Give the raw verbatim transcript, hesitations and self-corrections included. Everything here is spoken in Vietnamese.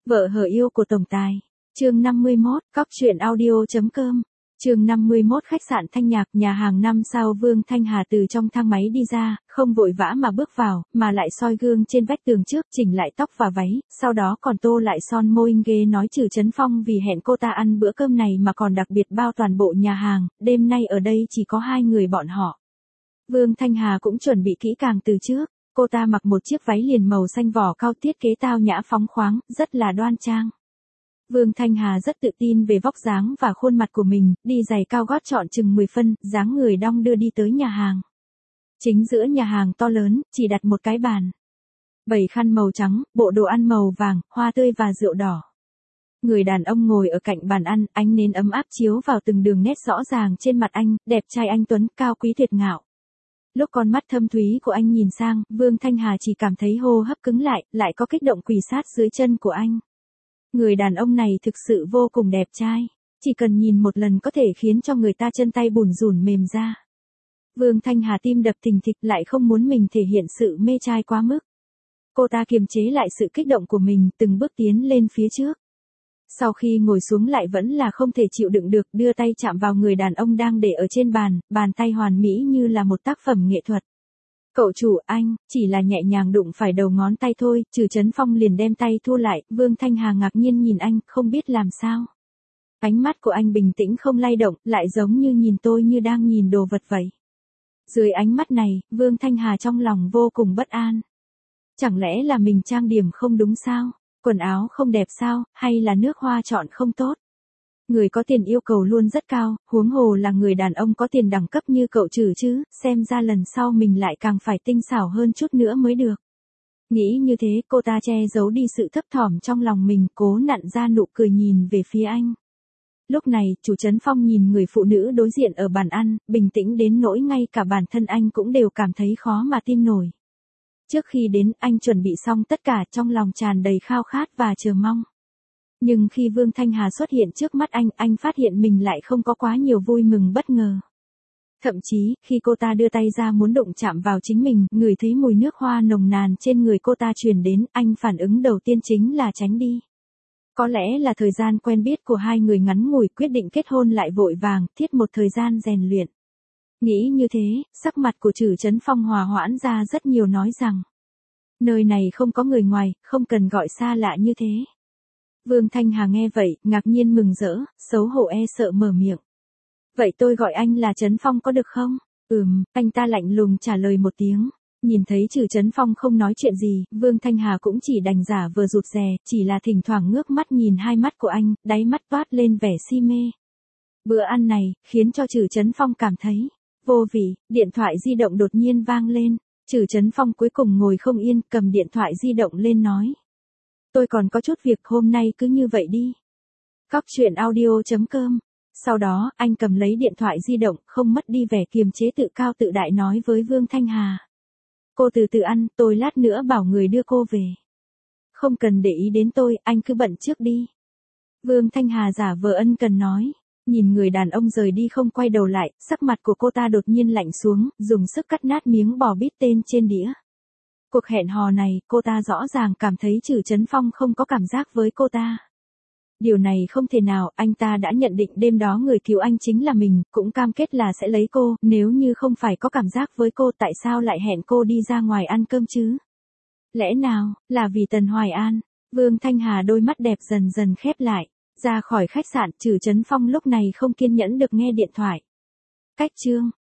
Vợ hờ yêu của tổng tài. Chương năm mươi mốt, cóc truyện audio chấm com. Chương năm mươi mốt khách sạn Thanh Nhạc, nhà hàng năm sao. Vương Thanh Hà từ trong thang máy đi ra, không vội vã mà bước vào, mà lại soi gương trên vách tường trước, chỉnh lại tóc và váy, sau đó còn tô lại son môi ghê nói Trừ Chấn Phong vì hẹn cô ta ăn bữa cơm này mà còn đặc biệt bao toàn bộ nhà hàng, đêm nay ở đây chỉ có hai người bọn họ. Vương Thanh Hà cũng chuẩn bị kỹ càng từ trước, cô ta mặc một chiếc váy liền màu xanh vỏ cao thiết kế tao nhã phóng khoáng, rất là đoan trang. Vương Thanh Hà rất tự tin về vóc dáng và khuôn mặt của mình, đi giày cao gót trọn chừng mười phân, dáng người đong đưa đi tới nhà hàng. Chính giữa nhà hàng to lớn, chỉ đặt một cái bàn. Bày khăn màu trắng, bộ đồ ăn màu vàng, hoa tươi và rượu đỏ. Người đàn ông ngồi ở cạnh bàn ăn, ánh nến ấm áp chiếu vào từng đường nét rõ ràng trên mặt anh, đẹp trai anh tuấn, cao quý tuyệt ngạo. Lúc con mắt thâm thúy của anh nhìn sang, Vương Thanh Hà chỉ cảm thấy hô hấp cứng lại, lại có kích động quỳ sát dưới chân của anh. Người đàn ông này thực sự vô cùng đẹp trai, chỉ cần nhìn một lần có thể khiến cho người ta chân tay bủn rủn mềm ra. Vương Thanh Hà tim đập thình thịch, lại không muốn mình thể hiện sự mê trai quá mức. Cô ta kiềm chế lại sự kích động của mình, từng bước tiến lên phía trước. Sau khi ngồi xuống lại vẫn là không thể chịu đựng được, đưa tay chạm vào người đàn ông đang để ở trên bàn, bàn tay hoàn mỹ như là một tác phẩm nghệ thuật. Cậu chủ, anh, chỉ là nhẹ nhàng đụng phải đầu ngón tay thôi. Trừ Chấn Phong liền đem tay thu lại. Vương Thanh Hà ngạc nhiên nhìn anh, không biết làm sao. Ánh mắt của anh bình tĩnh không lay động, lại giống như nhìn tôi như đang nhìn đồ vật vậy. Dưới ánh mắt này, Vương Thanh Hà trong lòng vô cùng bất an. Chẳng lẽ là mình trang điểm không đúng sao? Quần áo không đẹp sao, hay là nước hoa chọn không tốt? Người có tiền yêu cầu luôn rất cao, huống hồ là người đàn ông có tiền đẳng cấp như cậu Trừ chứ, xem ra lần sau mình lại càng phải tinh xảo hơn chút nữa mới được. Nghĩ như thế, cô ta che giấu đi sự thấp thỏm trong lòng mình, cố nặn ra nụ cười nhìn về phía anh. Lúc này, Trừ Chấn Phong nhìn người phụ nữ đối diện ở bàn ăn, bình tĩnh đến nỗi ngay cả bản thân anh cũng đều cảm thấy khó mà tin nổi. Trước khi đến, anh chuẩn bị xong tất cả, trong lòng tràn đầy khao khát và chờ mong. Nhưng khi Vương Thanh Hà xuất hiện trước mắt anh, anh phát hiện mình lại không có quá nhiều vui mừng bất ngờ. Thậm chí, khi cô ta đưa tay ra muốn đụng chạm vào chính mình, ngửi thấy mùi nước hoa nồng nàn trên người cô ta truyền đến, anh phản ứng đầu tiên chính là tránh đi. Có lẽ là thời gian quen biết của hai người ngắn ngủi, quyết định kết hôn lại vội vàng, thiết một thời gian rèn luyện. Nghĩ như thế, sắc mặt của Trừ Chấn Phong hòa hoãn ra rất nhiều, nói rằng nơi này không có người ngoài, không cần gọi xa lạ như thế. Vương Thanh Hà nghe vậy, ngạc nhiên mừng rỡ, xấu hổ e sợ mở miệng. Vậy tôi gọi anh là Chấn Phong có được không? Ừm, anh ta lạnh lùng trả lời một tiếng. Nhìn thấy Trừ Chấn Phong không nói chuyện gì, Vương Thanh Hà cũng chỉ đành giả vờ rụt rè, chỉ là thỉnh thoảng ngước mắt nhìn hai mắt của anh, đáy mắt toát lên vẻ si mê. Bữa ăn này, khiến cho Trừ Chấn Phong cảm thấy vô vị. Điện thoại di động đột nhiên vang lên. Trừ Chấn Phong cuối cùng ngồi không yên, cầm điện thoại di động lên nói. Tôi còn có chút việc, hôm nay cứ như vậy đi. Cóc truyện audio chấm com. Sau đó, anh cầm lấy điện thoại di động, không mất đi vẻ kiềm chế tự cao tự đại nói với Vương Thanh Hà. Cô từ từ ăn, tôi lát nữa bảo người đưa cô về. Không cần để ý đến tôi, anh cứ bận trước đi. Vương Thanh Hà giả vờ ân cần nói. Nhìn người đàn ông rời đi không quay đầu lại, sắc mặt của cô ta đột nhiên lạnh xuống, dùng sức cắt nát miếng bò bít tên trên đĩa. Cuộc hẹn hò này, cô ta rõ ràng cảm thấy Trừ Chấn Phong không có cảm giác với cô ta. Điều này không thể nào, anh ta đã nhận định đêm đó người cứu anh chính là mình, cũng cam kết là sẽ lấy cô, nếu như không phải có cảm giác với cô tại sao lại hẹn cô đi ra ngoài ăn cơm chứ? Lẽ nào, là vì Tần Hoài An? Vương Thanh Hà đôi mắt đẹp dần dần khép lại. Ra khỏi khách sạn, Trừ Chấn Phong lúc này không kiên nhẫn được nghe điện thoại. Cách chương.